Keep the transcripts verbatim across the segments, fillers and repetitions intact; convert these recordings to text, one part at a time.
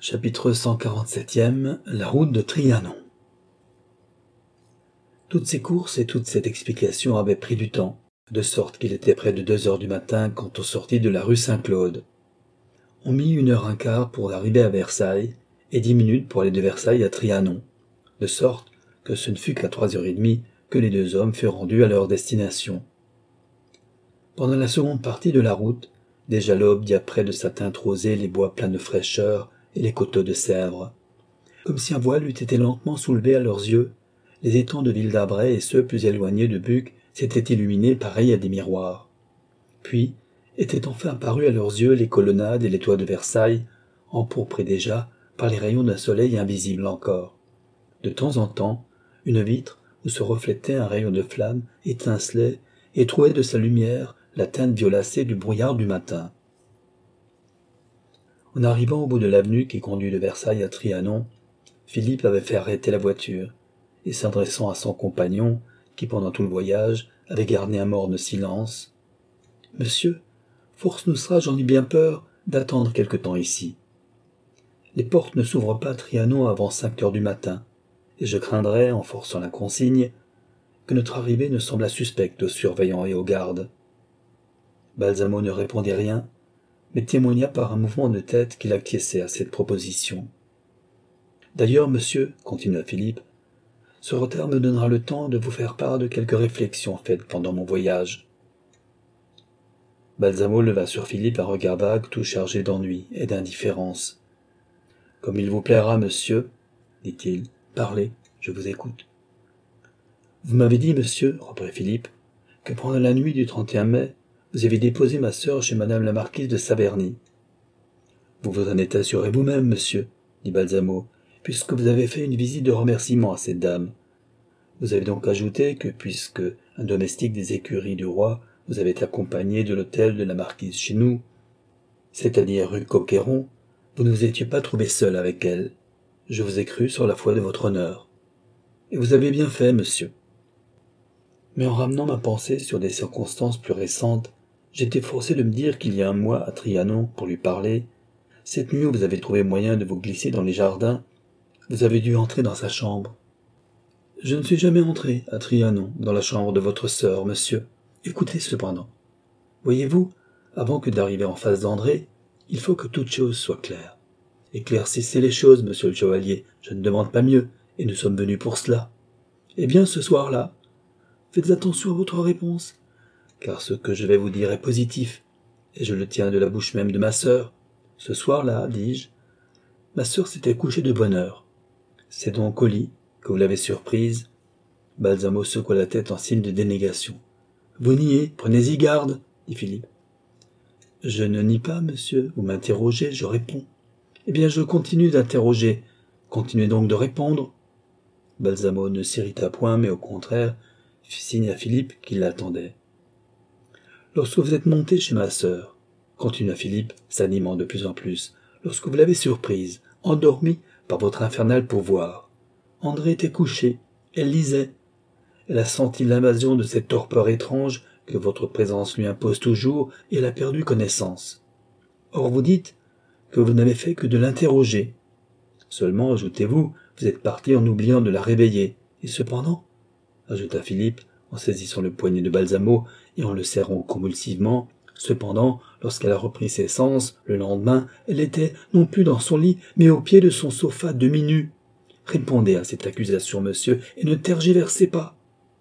Chapitre cent quarante-septième. La route de Trianon. Toutes ces courses et toute cette explication avaient pris du temps, de sorte qu'il était près de deux heures du matin quand on sortit de la rue Saint-Claude. On mit une heure un quart pour arriver à Versailles, et dix minutes pour aller de Versailles à Trianon, de sorte que ce ne fut qu'à trois heures et demie que les deux hommes furent rendus à leur destination. Pendant la seconde partie de la route, déjà l'aube diaprait de sa teinte rosée les bois pleins de fraîcheur et les coteaux de Sèvres. Comme si un voile eût été lentement soulevé à leurs yeux, les étangs de Ville-d'Avray et ceux plus éloignés de Buc s'étaient illuminés pareils à des miroirs. Puis étaient enfin apparus à leurs yeux les colonnades et les toits de Versailles, empourprés déjà par les rayons d'un soleil invisible encore. De temps en temps, une vitre où se reflétait un rayon de flamme étincelait et trouait de sa lumière la teinte violacée du brouillard du matin. En arrivant au bout de l'avenue qui conduit de Versailles à Trianon, Philippe avait fait arrêter la voiture, et s'adressant à son compagnon, qui pendant tout le voyage avait gardé un morne silence, « Monsieur, force nous sera, j'en ai bien peur, d'attendre quelque temps ici. Les portes ne s'ouvrent pas à Trianon avant cinq heures du matin, et je craindrais, en forçant la consigne, que notre arrivée ne semblât suspecte aux surveillants et aux gardes. » Balsamo ne répondit rien, mais témoigna par un mouvement de tête qu'il acquiesçait à cette proposition. « D'ailleurs, monsieur, continua Philippe, ce retard me donnera le temps de vous faire part de quelques réflexions faites pendant mon voyage. » Balsamo leva sur Philippe un regard vague tout chargé d'ennui et d'indifférence. « Comme il vous plaira, monsieur, dit-il, parlez, je vous écoute. »« Vous m'avez dit, monsieur, reprit Philippe, que pendant la nuit du trente et un mai, vous avez déposé ma sœur chez madame la marquise de Saverny. »« Vous vous en êtes assuré vous-même, monsieur, dit Balsamo, puisque vous avez fait une visite de remerciement à cette dame. Vous avez donc ajouté que, puisque un domestique des écuries du roi vous avait accompagné de l'hôtel de la marquise chez nous, c'est-à-dire rue Coqueyron, vous ne vous étiez pas trouvé seul avec elle. Je vous ai cru sur la foi de votre honneur. Et vous avez bien fait, monsieur. Mais en ramenant ma pensée sur des circonstances plus récentes, j'étais forcé de me dire qu'il y a un mois à Trianon pour lui parler. Cette nuit où vous avez trouvé moyen de vous glisser dans les jardins, vous avez dû entrer dans sa chambre. Je ne suis jamais entré à Trianon dans la chambre de votre sœur, monsieur. Écoutez cependant. Voyez-vous, avant que d'arriver en face d'André, il faut que toute chose soit claire. Éclaircissez les choses, monsieur le chevalier, je ne demande pas mieux, et nous sommes venus pour cela. Eh bien, ce soir-là, faites attention à votre réponse, car ce que je vais vous dire est positif, et je le tiens de la bouche même de ma sœur. Ce soir-là, dis-je, ma sœur s'était couchée de bonne heure. C'est donc au lit que vous l'avez surprise. » Balsamo secoua la tête en signe de dénégation. « Vous niez, prenez-y garde, dit Philippe. »« Je ne nie pas, monsieur, vous m'interrogez, je réponds. »« Eh bien, je continue d'interroger, continuez donc de répondre. » Balsamo ne s'irrita point, mais au contraire, fit signe à Philippe qu'il l'attendait. « Lorsque vous êtes monté chez ma sœur, continua Philippe, s'animant de plus en plus, lorsque vous l'avez surprise, endormie par votre infernal pouvoir, André était couché, elle lisait. Elle a senti l'invasion de cette torpeur étrange que votre présence lui impose toujours et elle a perdu connaissance. Or vous dites que vous n'avez fait que de l'interroger. Seulement, ajoutez-vous, vous êtes parti en oubliant de la réveiller. Et cependant, ajouta Philippe, en saisissant le poignet de Balsamo et en le serrant convulsivement, cependant, lorsqu'elle a repris ses sens, le lendemain, elle était non plus dans son lit, mais au pied de son sofa demi-nu. Répondez à cette accusation, monsieur, et ne tergiversez pas. »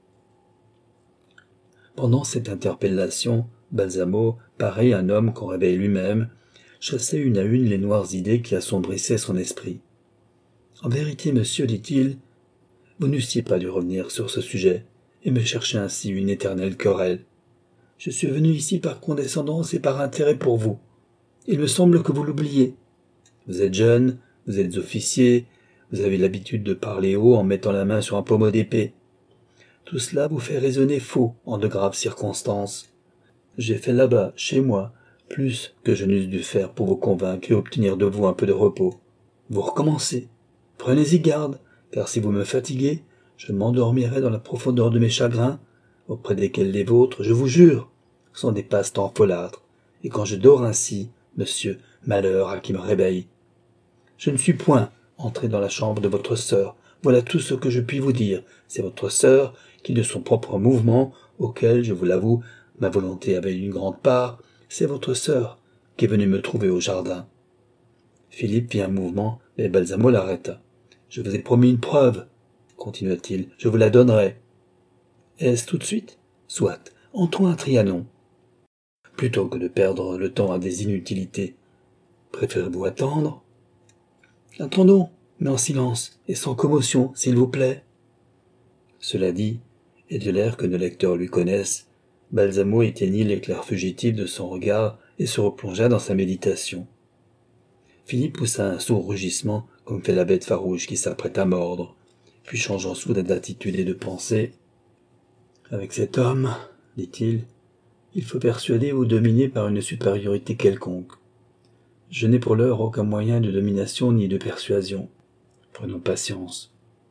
Pendant cette interpellation, Balsamo, pareil à un homme qu'on réveille lui-même, chassait une à une les noires idées qui assombrissaient son esprit. « En vérité, monsieur, dit-il, vous n'eussiez pas dû revenir sur ce sujet et me chercher ainsi une éternelle querelle. Je suis venu ici par condescendance et par intérêt pour vous. Il me semble que vous l'oubliez. Vous êtes jeune, vous êtes officier, vous avez l'habitude de parler haut en mettant la main sur un pommeau d'épée. Tout cela vous fait raisonner faux en de graves circonstances. J'ai fait là-bas, chez moi, plus que je n'eusse dû faire pour vous convaincre et obtenir de vous un peu de repos. Vous recommencez. Prenez-y garde, car si vous me fatiguez, je m'endormirai dans la profondeur de mes chagrins, auprès desquels les vôtres, je vous jure, sont des passe-temps folâtres, et quand je dors ainsi, monsieur, malheur à qui me réveille. Je ne suis point entré dans la chambre de votre sœur. Voilà tout ce que je puis vous dire. C'est votre sœur qui, de son propre mouvement, auquel, je vous l'avoue, ma volonté avait une grande part, c'est votre sœur qui est venue me trouver au jardin. » Philippe fit un mouvement, mais Balsamo l'arrêta. « Je vous ai promis une preuve, continua-t-il, je vous la donnerai. »« Est-ce tout de suite ? Soit, entrons à Trianon. » « Plutôt que de perdre le temps à des inutilités, préférez-vous attendre ? » ?»« Attendons, mais en silence et sans commotion, s'il vous plaît. » Cela dit, et de l'air que nos lecteurs lui connaissent, Balsamo éteignit l'éclair fugitif de son regard et se replongea dans sa méditation. Philippe poussa un sourd rugissement, comme fait la bête farouche qui s'apprête à mordre, puis changeant soudain d'attitude et de pensée. « Avec cet homme, dit-il, il faut persuader ou dominer par une supériorité quelconque. Je n'ai pour l'heure aucun moyen de domination ni de persuasion. Prenons patience. »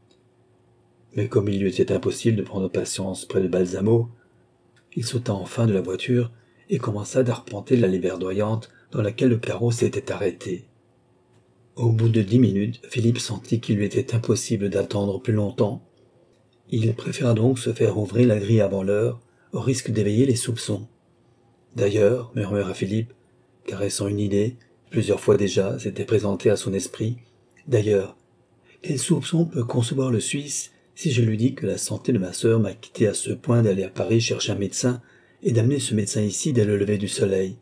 Mais comme il lui était impossible de prendre patience près de Balsamo, il sauta enfin de la voiture et commença d'arpenter l'allée verdoyante dans laquelle le carrosse s'était arrêté. Au bout de dix minutes, Philippe sentit qu'il lui était impossible d'attendre plus longtemps. Il préféra donc se faire ouvrir la grille avant l'heure, au risque d'éveiller les soupçons. D'ailleurs, murmura Philippe, caressant une idée, plusieurs fois déjà s'était présentée à son esprit. D'ailleurs, quel soupçon peut concevoir le Suisse si je lui dis que la santé de ma sœur m'a quitté à ce point d'aller à Paris chercher un médecin et d'amener ce médecin ici dès le lever du soleil.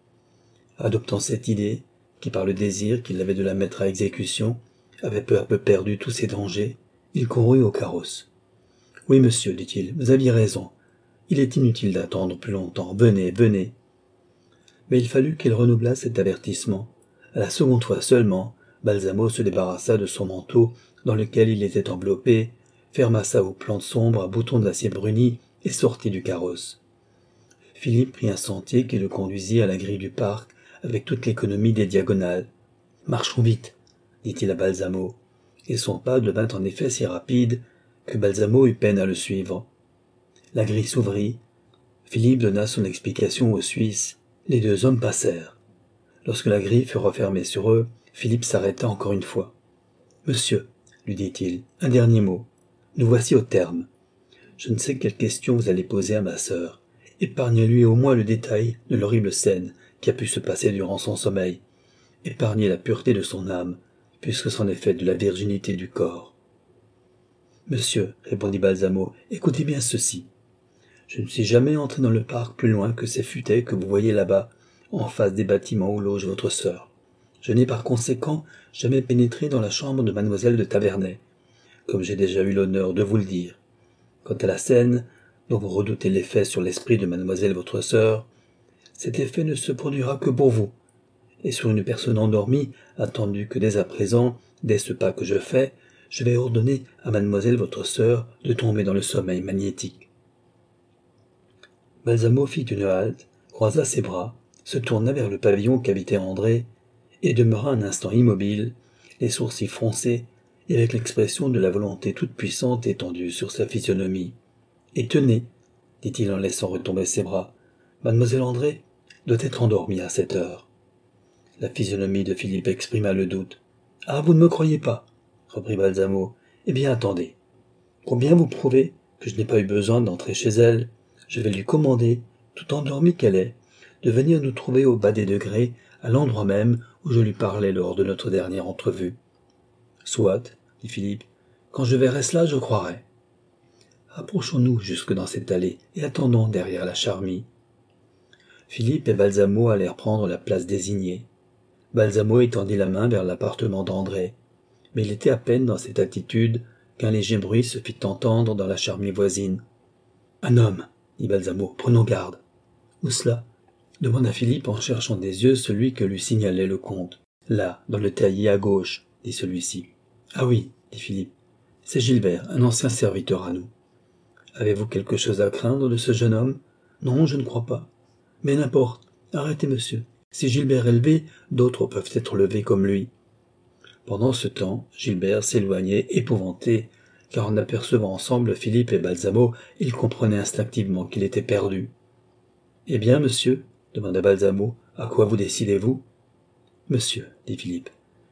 Adoptant cette idée, qui par le désir qu'il avait de la mettre à exécution, avait peu à peu perdu tous ses dangers, il courut au carrosse. « Oui, monsieur, dit-il, vous aviez raison. Il est inutile d'attendre plus longtemps. Venez, venez. » Mais il fallut qu'il renouvelât cet avertissement. À la seconde fois seulement, Balsamo se débarrassa de son manteau dans lequel il était enveloppé, ferma sa houppelande sombre à boutons d'acier bruni et sortit du carrosse. Philippe prit un sentier qui le conduisit à la grille du parc avec toute l'économie des diagonales. « Marchons vite, » dit-il à Balsamo, et son pas devint en effet si rapide que Balsamo eut peine à le suivre. La grille s'ouvrit. Philippe donna son explication aux Suisses. Les deux hommes passèrent. Lorsque la grille fut refermée sur eux, Philippe s'arrêta encore une fois. « Monsieur, lui dit-il, un dernier mot. Nous voici au terme. Je ne sais quelle question vous allez poser à ma sœur. Épargnez-lui au moins le détail de l'horrible scène qui a pu se passer durant son sommeil. Épargnez la pureté de son âme, puisque c'en est fait de la virginité du corps. »« Monsieur, répondit Balsamo, écoutez bien ceci. Je ne suis jamais entré dans le parc plus loin que ces futaies que vous voyez là-bas, en face des bâtiments où loge votre sœur. Je n'ai par conséquent jamais pénétré dans la chambre de mademoiselle de Tavernay, comme j'ai déjà eu l'honneur de vous le dire. Quant à la scène, dont vous redoutez l'effet sur l'esprit de mademoiselle votre sœur, cet effet ne se produira que pour vous, et sur une personne endormie, attendu que dès à présent, dès ce pas que je fais, je vais ordonner à mademoiselle votre sœur de tomber dans le sommeil magnétique. » Balsamo fit une halte, croisa ses bras, se tourna vers le pavillon qu'habitait André, et demeura un instant immobile, les sourcils froncés, et avec l'expression de la volonté toute-puissante étendue sur sa physionomie. « Et tenez, dit-il en laissant retomber ses bras, mademoiselle André doit être endormie à cette heure. » La physionomie de Philippe exprima le doute. « Ah, vous ne me croyez pas, reprit Balsamo. Eh bien, attendez. Pour bien vous prouver que je n'ai pas eu besoin d'entrer chez elle, je vais lui commander, tout endormie qu'elle est, de venir nous trouver au bas des degrés, à l'endroit même où je lui parlais lors de notre dernière entrevue. »« Soit, dit Philippe, quand je verrai cela, je croirai. Approchons-nous jusque dans cette allée et attendons derrière la charmille. » Philippe et Balsamo allèrent prendre la place désignée. Balsamo étendit la main vers l'appartement d'André, mais il était à peine dans cette attitude qu'un léger bruit se fit entendre dans la charmille voisine. « Un homme, dit Balsamo, prenons garde. »« Où cela ?» demanda Philippe en cherchant des yeux celui que lui signalait le comte. « Là, dans le taillis à gauche, dit celui-ci. »« Ah oui, dit Philippe, c'est Gilbert, un ancien serviteur à nous. Avez-vous quelque chose à craindre de ce jeune homme ? Non, je ne crois pas. Mais n'importe, arrêtez, monsieur. Si Gilbert est levé, d'autres peuvent être levés comme lui. » Pendant ce temps, Gilbert s'éloignait épouvanté, car en apercevant ensemble Philippe et Balsamo, il comprenait instinctivement qu'il était perdu. « Eh bien, monsieur, demanda Balsamo, à quoi vous décidez-vous ? » Monsieur, dit Philippe,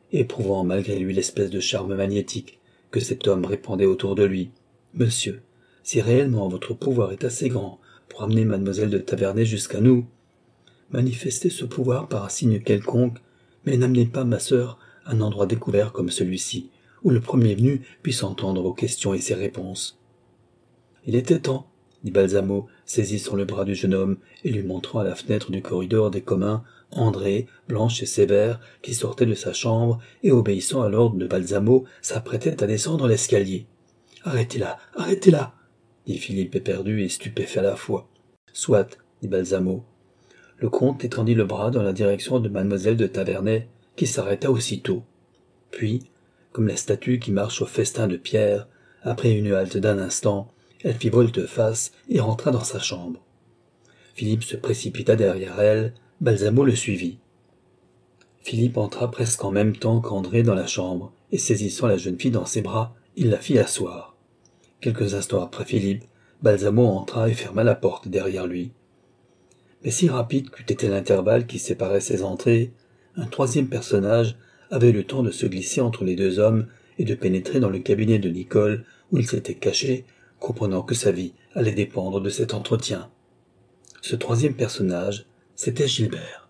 éprouvant malgré lui l'espèce de charme magnétique que cet homme répandait autour de lui. « Monsieur, si réellement votre pouvoir est assez grand pour amener mademoiselle de Tavernay jusqu'à nous, manifestez ce pouvoir par un signe quelconque, mais n'amenez pas ma sœur à un endroit découvert comme celui-ci, où le premier venu puisse entendre vos questions et ses réponses. » « Il était temps, » dit Balsamo, saisissant le bras du jeune homme et lui montrant à la fenêtre du corridor des communs André, Blanche et Sévère, qui sortaient de sa chambre et, obéissant à l'ordre de Balsamo, s'apprêtaient à descendre l'escalier. « Arrêtez-la, arrêtez-la » dit Philippe éperdu et stupéfait à la fois. « Soit, » dit Balsamo. Le comte étendit le bras dans la direction de mademoiselle de Tavernay, qui s'arrêta aussitôt. Puis, comme la statue qui marche au festin de pierre, après une halte d'un instant, elle fit volte-face et rentra dans sa chambre. Philippe se précipita derrière elle, Balsamo le suivit. Philippe entra presque en même temps qu'André dans la chambre, et saisissant la jeune fille dans ses bras, il la fit asseoir. Quelques instants après Philippe, Balsamo entra et ferma la porte derrière lui. Mais si rapide qu'eût été l'intervalle qui séparait ces entrées, un troisième personnage avait le temps de se glisser entre les deux hommes et de pénétrer dans le cabinet de Nicole, où il s'était caché, comprenant que sa vie allait dépendre de cet entretien. Ce troisième personnage, c'était Gilbert.